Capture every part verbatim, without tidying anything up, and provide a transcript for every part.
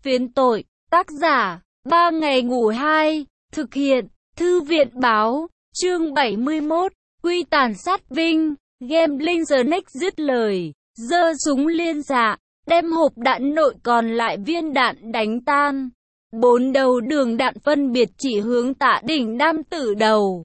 Phiến tội, tác giả, ba ngày ngủ hai, thực hiện, thư viện báo, chương bảy mươi mốt, quy tàn sát Vinh, Gambling The Next dứt lời, giơ súng liên xạ, đem hộp đạn nội còn lại viên đạn đánh tan. Bốn đầu đường đạn phân biệt chỉ hướng Tạ Đỉnh nam tử đầu,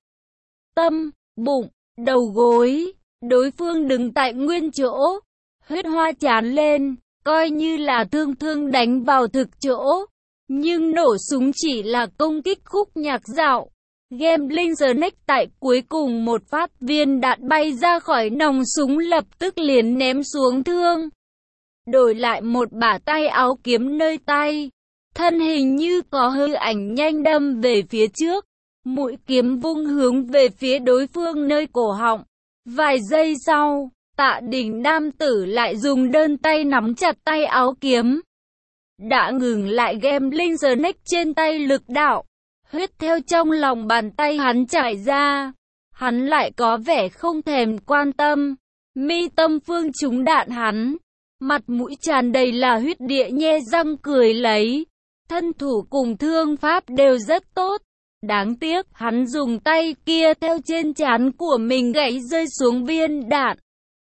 tâm, bụng, đầu gối. Đối phương đứng tại nguyên chỗ, huyết hoa tràn lên, coi như là thương thương đánh vào thực chỗ. Nhưng nổ súng chỉ là công kích khúc nhạc dạo. Gambling The Next tại cuối cùng một phát viên đạn bay ra khỏi nòng súng lập tức liền ném xuống thương. Đổi lại một bả tay áo kiếm nơi tay. Thân hình như có hư ảnh nhanh đâm về phía trước. Mũi kiếm vung hướng về phía đối phương nơi cổ họng. Vài giây sau, Tạ Đỉnh nam tử lại dùng đơn tay nắm chặt tay áo kiếm. Đã ngừng lại Gambling The Next trên tay lực đạo. Huyết theo trong lòng bàn tay hắn chảy ra. Hắn lại có vẻ không thèm quan tâm. Mi tâm phương trúng đạn hắn. Mặt mũi tràn đầy là huyết địa nhe răng cười lấy. Thân thủ cùng thương pháp đều rất tốt. Đáng tiếc, hắn dùng tay kia theo trên trán của mình gãy rơi xuống viên đạn.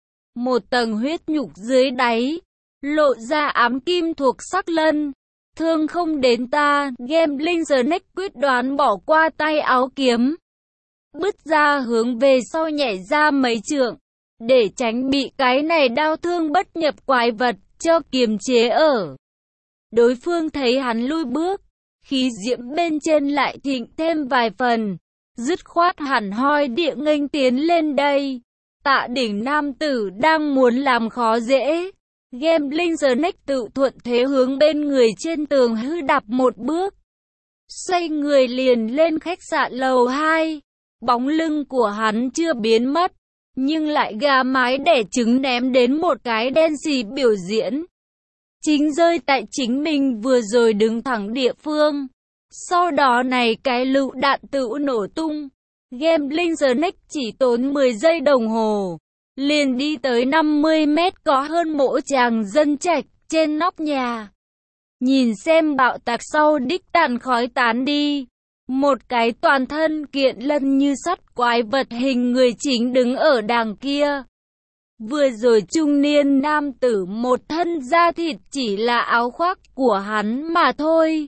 Một tầng huyết nhục dưới đáy, lộ ra ám kim thuộc sắc lân. Thương không đến ta, Gambling The Next quyết đoán bỏ qua tay áo kiếm. Bứt ra hướng về sau nhảy ra mấy trượng, để tránh bị cái này đao thương bất nhập quái vật, cho kiềm chế ở. Đối phương thấy hắn lui bước. Khí diễm bên trên lại thịnh thêm vài phần, dứt khoát hẳn hoi địa nghênh tiến lên đây. Tạ Đỉnh nam tử đang muốn làm khó dễ. Gambling The Next tự thuận thế hướng bên người trên tường hư đạp một bước. Xoay người liền lên khách sạn lầu hai. Bóng lưng của hắn chưa biến mất, nhưng lại gà mái đẻ trứng ném đến một cái đen xì biểu diễn. Chính rơi tại chính mình vừa rồi đứng thẳng địa phương. Sau đó này cái lựu đạn tự nổ tung. Gambling The Next chỉ tốn mười giây đồng hồ. Liền đi tới năm mươi mét có hơn mỗi tràng dân trạch trên nóc nhà. Nhìn xem bạo tạc sau đích tàn khói tán đi. Một cái toàn thân kiện lân như sắt quái vật hình người chính đứng ở đằng kia. Vừa rồi trung niên nam tử một thân da thịt chỉ là áo khoác của hắn mà thôi.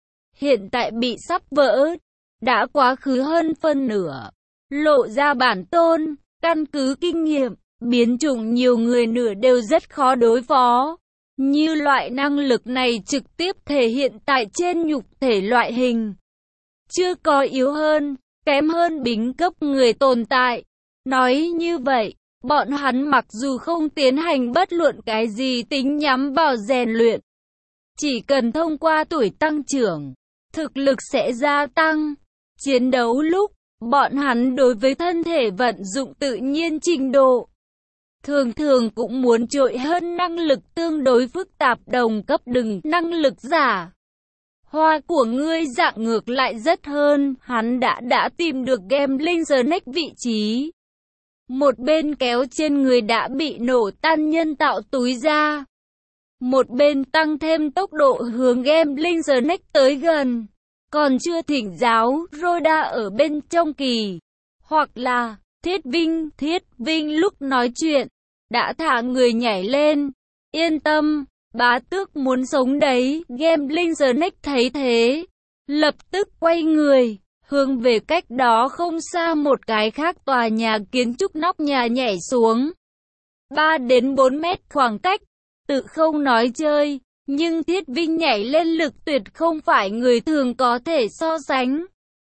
Hiện tại bị sắp vỡ, đã quá khứ hơn phân nửa. Lộ ra bản tôn, căn cứ kinh nghiệm, biến chủng nhiều người nửa đều rất khó đối phó. Như loại năng lực này trực tiếp thể hiện tại trên nhục thể loại hình. Chưa có yếu hơn, kém hơn bính cấp người tồn tại. Nói như vậy, bọn hắn mặc dù không tiến hành bất luận cái gì tính nhắm vào rèn luyện, chỉ cần thông qua tuổi tăng trưởng, thực lực sẽ gia tăng. Chiến đấu lúc, bọn hắn đối với thân thể vận dụng tự nhiên trình độ, thường thường cũng muốn trội hơn năng lực tương đối phức tạp đồng cấp đừng năng lực giả. Hoa của ngươi dạng ngược lại rất hơn, hắn đã đã tìm được Gambling The Next vị trí. Một bên kéo trên người đã bị nổ tan nhân tạo túi ra. Một bên tăng thêm tốc độ hướng Gambling The Next tới gần. Còn chưa thỉnh giáo, Rhoda ở bên trong kỳ. Hoặc là, Thiết Vinh, Thiết Vinh lúc nói chuyện, đã thả người nhảy lên. Yên tâm, bá tước muốn sống đấy. Gambling The Next thấy thế, lập tức quay người. Hướng về cách đó không xa một cái khác tòa nhà kiến trúc nóc nhà nhảy xuống. ba đến bốn mét khoảng cách, tự không nói chơi, nhưng Thiết Vinh nhảy lên lực tuyệt không phải người thường có thể so sánh.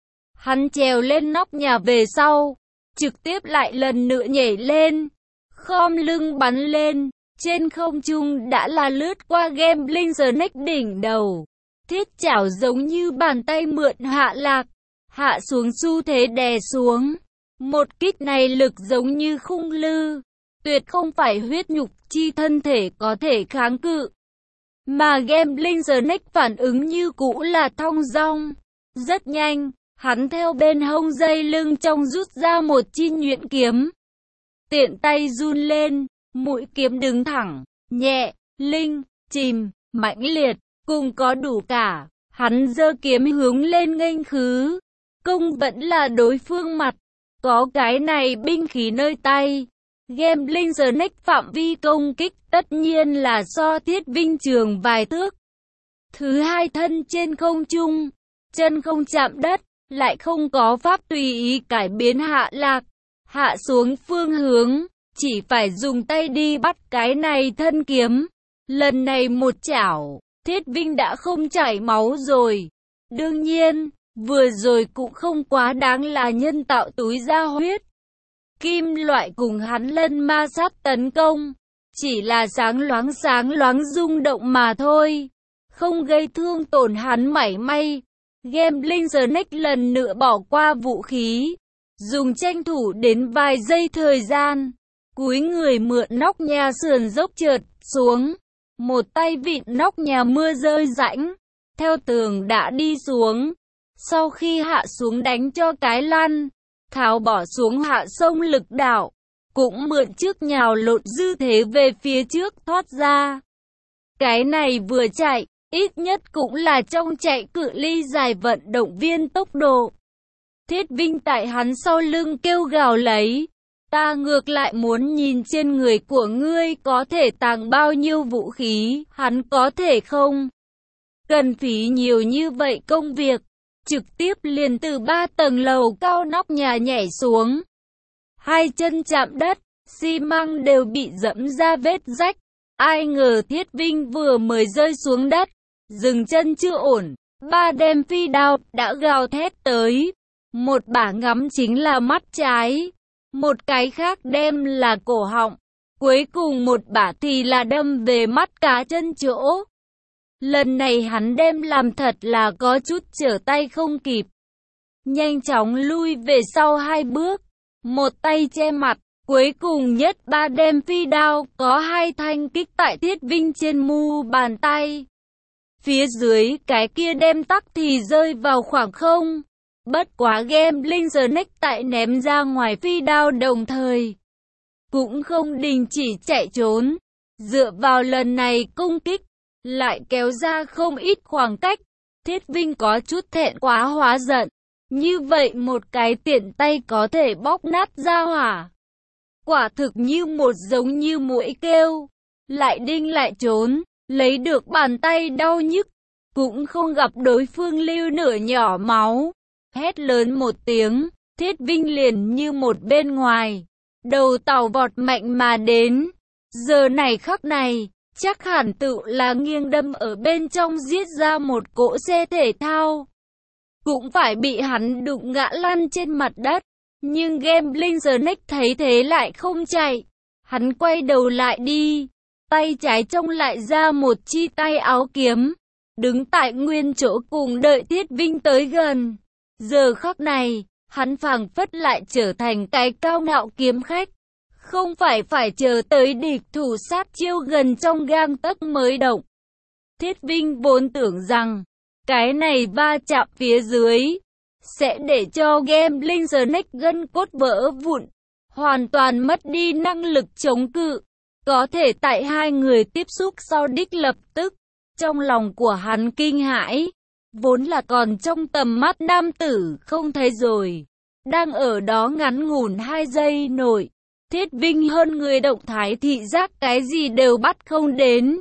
Hắn trèo lên nóc nhà về sau, trực tiếp lại lần nữa nhảy lên, khom lưng bắn lên, trên không trung đã là lướt qua Gambling The Next đỉnh đầu. Thiết chảo giống như bàn tay mượn hạ lạc. Hạ xuống xu thế đè xuống. Một kích này lực giống như khung lư. Tuyệt không phải huyết nhục chi thân thể có thể kháng cự. Mà Gambling The Next phản ứng như cũ là thong dong. Rất nhanh, hắn theo bên hông dây lưng trong rút ra một chi nhuyễn kiếm. Tiện tay run lên, mũi kiếm đứng thẳng, nhẹ, linh, chìm, mãnh liệt. cùng có đủ cả. Hắn giơ kiếm hướng lên nghênh khứ. Công vẫn là đối phương mặt. Có cái này binh khí nơi tay. Gambling Snake phạm vi công kích tất nhiên là so Thiết Vinh trường vài thước. Thứ hai, thân trên không trung, chân không chạm đất, lại không có pháp tùy ý cải biến hạ lạc, hạ xuống phương hướng, chỉ phải dùng tay đi bắt cái này thân kiếm. Lần này một chảo, Thiết Vinh đã không chảy máu rồi. Đương nhiên, vừa rồi cũng không quá đáng là nhân tạo túi ra huyết. Kim loại cùng hắn lần ma sát tấn công, chỉ là sáng loáng sáng loáng rung động mà thôi, không gây thương tổn hắn mảy may. Gambling Snake lần nữa bỏ qua vũ khí, dùng tranh thủ đến vài giây thời gian, cúi người mượn nóc nhà sườn dốc trượt xuống, một tay vịn nóc nhà mưa rơi rãnh, theo tường đã đi xuống. Sau khi hạ xuống đánh cho cái lăn, tháo bỏ xuống hạ sông lực đạo, cũng mượn trước nhào lộn dư thế về phía trước thoát ra. Cái này vừa chạy, ít nhất cũng là trong chạy cự ly dài vận động viên tốc độ. Thiết Vinh tại hắn sau lưng kêu gào lấy, ta ngược lại muốn nhìn trên người của ngươi có thể tàng bao nhiêu vũ khí, hắn có thể không? Cần phí nhiều như vậy công việc, trực tiếp liền từ ba tầng lầu cao nóc nhà nhảy xuống. Hai chân chạm đất, xi măng đều bị dẫm ra vết rách. Ai ngờ Thiết Vinh vừa mới rơi xuống đất, dừng chân chưa ổn, ba đem phi đao đã gào thét tới. Một bả ngắm chính là mắt trái, một cái khác đem là cổ họng, cuối cùng một bả thì là đâm về mắt cá chân chỗ. Lần này hắn đem làm thật là có chút trở tay không kịp. Nhanh chóng lui về sau hai bước, một tay che mặt, cuối cùng nhất ba đem phi đao có hai thanh kích tại Thiết Vinh trên mu bàn tay. Phía dưới cái kia đem tắc thì rơi vào khoảng không. Bất quá Gambling Snake tại ném ra ngoài phi đao đồng thời, cũng không đình chỉ chạy trốn. Dựa vào lần này công kích, lại kéo ra không ít khoảng cách. Thiết Vinh có chút thẹn quá hóa giận. Như vậy một cái tiện tay có thể bóp nát ra hỏa. Quả thực như một giống như muỗi kêu. Lại đinh lại trốn, lấy được bàn tay đau nhức. Cũng không gặp đối phương lưu nửa nhỏ máu. Hét lớn một tiếng, Thiết Vinh liền như một bên ngoài. Đầu tàu vọt mạnh mà đến. Giờ này khắc này, chắc hẳn tự là nghiêng đâm ở bên trong giết ra một cỗ xe thể thao. Cũng phải bị hắn đụng ngã lăn trên mặt đất. Nhưng Gambling Snake thấy thế lại không chạy. Hắn quay đầu lại đi. Tay trái trông lại ra một chi tay áo kiếm. Đứng tại nguyên chỗ cùng đợi Thiết Vinh tới gần. Giờ khắc này, hắn phảng phất lại trở thành cái cao ngạo kiếm khách. Không phải phải chờ tới địch thủ sát chiêu gần trong gang tấc mới động. Thiết Vinh vốn tưởng rằng, cái này va chạm phía dưới, sẽ để cho Gambling Snake gân cốt vỡ vụn, hoàn toàn mất đi năng lực chống cự. Có thể tại hai người tiếp xúc sau đích lập tức, trong lòng của hắn kinh hãi, vốn là còn trong tầm mắt nam tử không thấy rồi. Đang ở đó ngắn ngủn hai giây nội, Thiết Vinh hơn người động thái thị giác cái gì đều bắt không đến.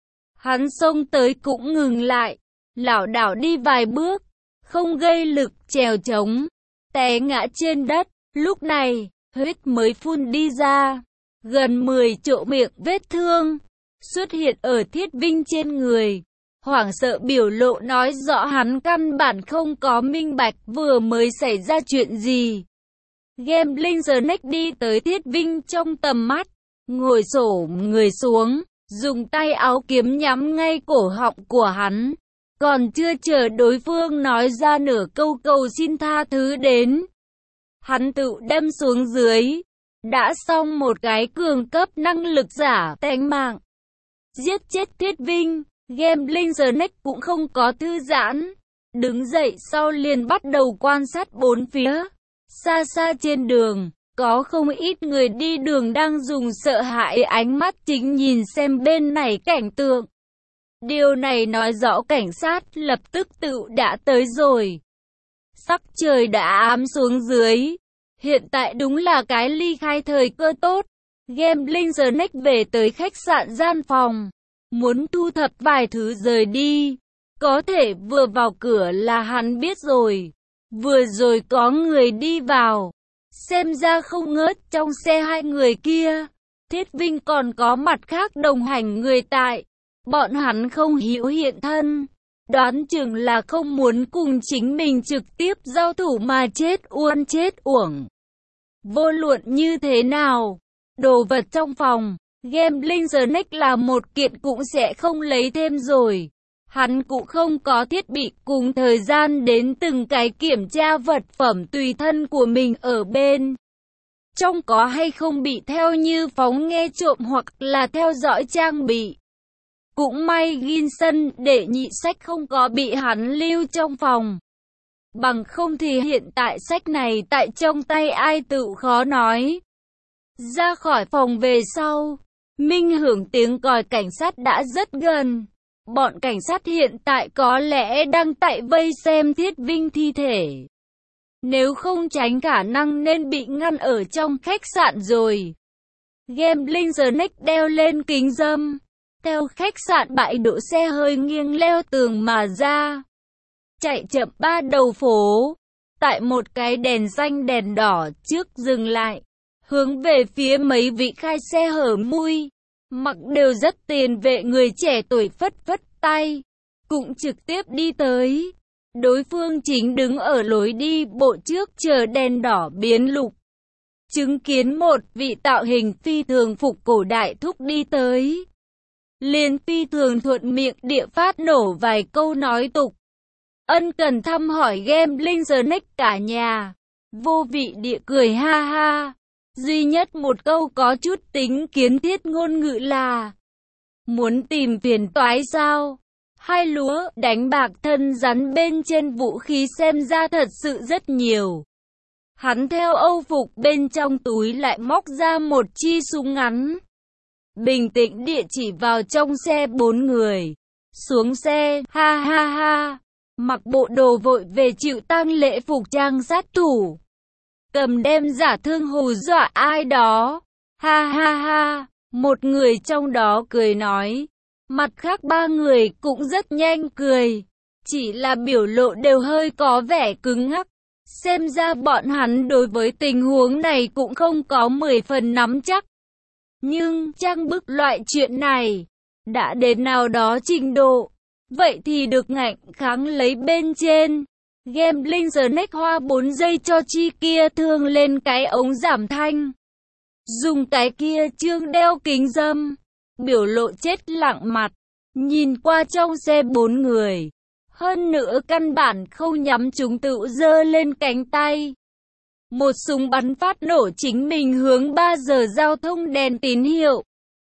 Hắn xông tới cũng ngừng lại, lảo đảo đi vài bước, không gây lực trèo trống, té ngã trên đất. Lúc này, huyết mới phun đi ra, gần mười chỗ miệng vết thương xuất hiện ở Thiết Vinh trên người. Hoảng sợ biểu lộ nói rõ hắn căn bản không có minh bạch vừa mới xảy ra chuyện gì. Gambling Snake đi tới Thiết Vinh trong tầm mắt, ngồi xổm người xuống, dùng tay áo kiếm nhắm ngay cổ họng của hắn. Còn chưa chờ đối phương nói ra nửa câu cầu xin tha thứ đến, hắn tự đâm xuống dưới, đã xong một cái cường cấp năng lực giả tánh mạng. Giết chết Thiết Vinh, Gambling Snake cũng không có thư giãn, đứng dậy sau liền bắt đầu quan sát bốn phía. Xa xa trên đường, có không ít người đi đường đang dùng sợ hãi ánh mắt chính nhìn xem bên này cảnh tượng. Điều này nói rõ cảnh sát lập tức tự đã tới rồi. Sắc trời đã ám xuống dưới. Hiện tại đúng là cái ly khai thời cơ tốt. Gambling Snack về tới khách sạn gian phòng. Muốn thu thập vài thứ rời đi. Có thể vừa vào cửa là hắn biết rồi. Vừa rồi có người đi vào. Xem ra không ngớt trong xe hai người kia. Thiết Vinh còn có mặt khác đồng hành người tại. Bọn hắn không hữu hiện thân. Đoán chừng là không muốn cùng chính mình trực tiếp giao thủ mà chết uôn chết uổng. Vô luận như thế nào, đồ vật trong phòng, Gambling Snack là một kiện cũng sẽ không lấy thêm rồi. Hắn cũng không có thiết bị cùng thời gian đến từng cái kiểm tra vật phẩm tùy thân của mình ở bên. Trong có hay không bị theo như phóng nghe trộm hoặc là theo dõi trang bị. Cũng may Ginson để nhị sách không có bị hắn lưu trong phòng. Bằng không thì hiện tại sách này tại trong tay ai tự khó nói. Ra khỏi phòng về sau, minh hưởng tiếng còi cảnh sát đã rất gần. Bọn cảnh sát hiện tại có lẽ đang tại vây xem Thiết Vinh thi thể. Nếu không tránh khả năng nên bị ngăn ở trong khách sạn rồi. Gambling Snack đeo lên kính râm. Theo khách sạn bãi đỗ xe hơi nghiêng leo tường mà ra. Chạy chậm ba đầu phố. Tại một cái đèn xanh đèn đỏ trước dừng lại. Hướng về phía mấy vị khai xe hở mui. Mặc đều rất tiền vệ người trẻ tuổi phất phất tay. Cũng trực tiếp đi tới. Đối phương chính đứng ở lối đi bộ trước chờ đèn đỏ biến lục. Chứng kiến một vị tạo hình phi thường phục cổ đại thúc đi tới. Liền phi thường thuận miệng địa phát nổ vài câu nói tục. Ân cần thăm hỏi Gambling Snack cả nhà. Vô vị địa cười ha ha. Duy nhất một câu có chút tính kiến thiết ngôn ngữ là: muốn tìm phiền toái sao? Hai lúa đánh bạc thân rắn bên trên vũ khí xem ra thật sự rất nhiều. Hắn theo âu phục bên trong túi lại móc ra một chi súng ngắn. Bình tĩnh địa chỉ vào trong xe bốn người. Xuống xe, ha ha ha. Mặc bộ đồ vội về chịu tang lễ phục trang sát thủ. Cầm đem giả thương hù dọa ai đó. Ha ha ha. Một người trong đó cười nói. Mặt khác ba người cũng rất nhanh cười. Chỉ là biểu lộ đều hơi có vẻ cứng ngắc. Xem ra bọn hắn đối với tình huống này cũng không có mười phần nắm chắc. Nhưng trang bức loại chuyện này đã đến nào đó trình độ, vậy thì được ngạnh kháng lấy bên trên. Gambling Snack hoa bốn giây cho chi kia thương lên cái ống giảm thanh. Dùng cái kia trương đeo kính râm, biểu lộ chết lặng mặt, nhìn qua trong xe bốn người. Hơn nữa căn bản không nhắm chúng tự giơ lên cánh tay. Một súng bắn phát nổ chính mình hướng ba giờ giao thông đèn tín hiệu.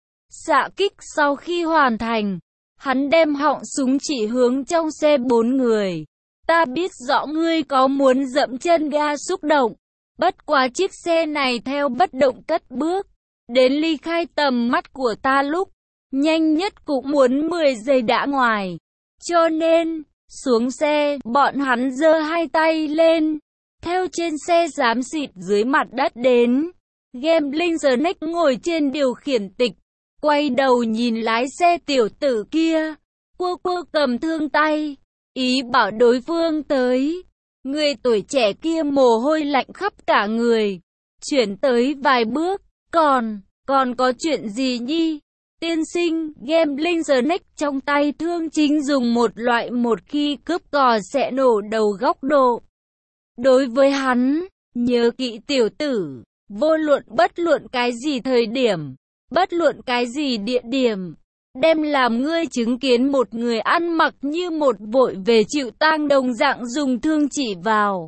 Xạ kích sau khi hoàn thành, hắn đem họng súng chỉ hướng trong xe bốn người. Ta biết rõ ngươi có muốn dẫm chân ga xúc động. Bất quá chiếc xe này theo bất động cất bước. Đến ly khai tầm mắt của ta lúc, nhanh nhất cũng muốn mười giây đã ngoài. Cho nên, xuống xe, bọn hắn giơ hai tay lên. Theo trên xe xám xịt dưới mặt đất đến. Gambling Snack ngồi trên điều khiển tịch. Quay đầu nhìn lái xe tiểu tử kia. Quơ quơ cầm thương tay. Ý bảo đối phương tới. Người tuổi trẻ kia mồ hôi lạnh khắp cả người. Chuyển tới vài bước. Còn, còn có chuyện gì nhi? Tiên sinh, Gambling Snack trong tay thương chính dùng một loại một khi cướp cò sẽ nổ đầu góc độ. Đối với hắn, nhớ kỹ tiểu tử, vô luận bất luận cái gì thời điểm, bất luận cái gì địa điểm, đem làm ngươi chứng kiến một người ăn mặc như một vội về chịu tang đồng dạng dùng thương chỉ vào.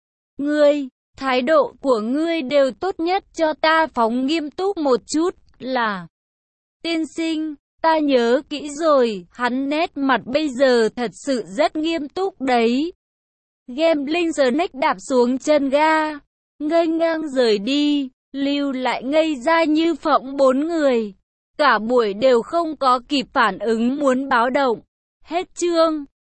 Ngươi, thái độ của ngươi đều tốt nhất cho ta phóng nghiêm túc một chút, là: tiên sinh, ta nhớ kỹ rồi, hắn nét mặt bây giờ thật sự rất nghiêm túc đấy. Gambling Snack đạp xuống chân ga, ngây ngang rời đi, lưu lại ngây ra như phỗng bốn người. Cả buổi đều không có kịp phản ứng muốn báo động. Hết chương.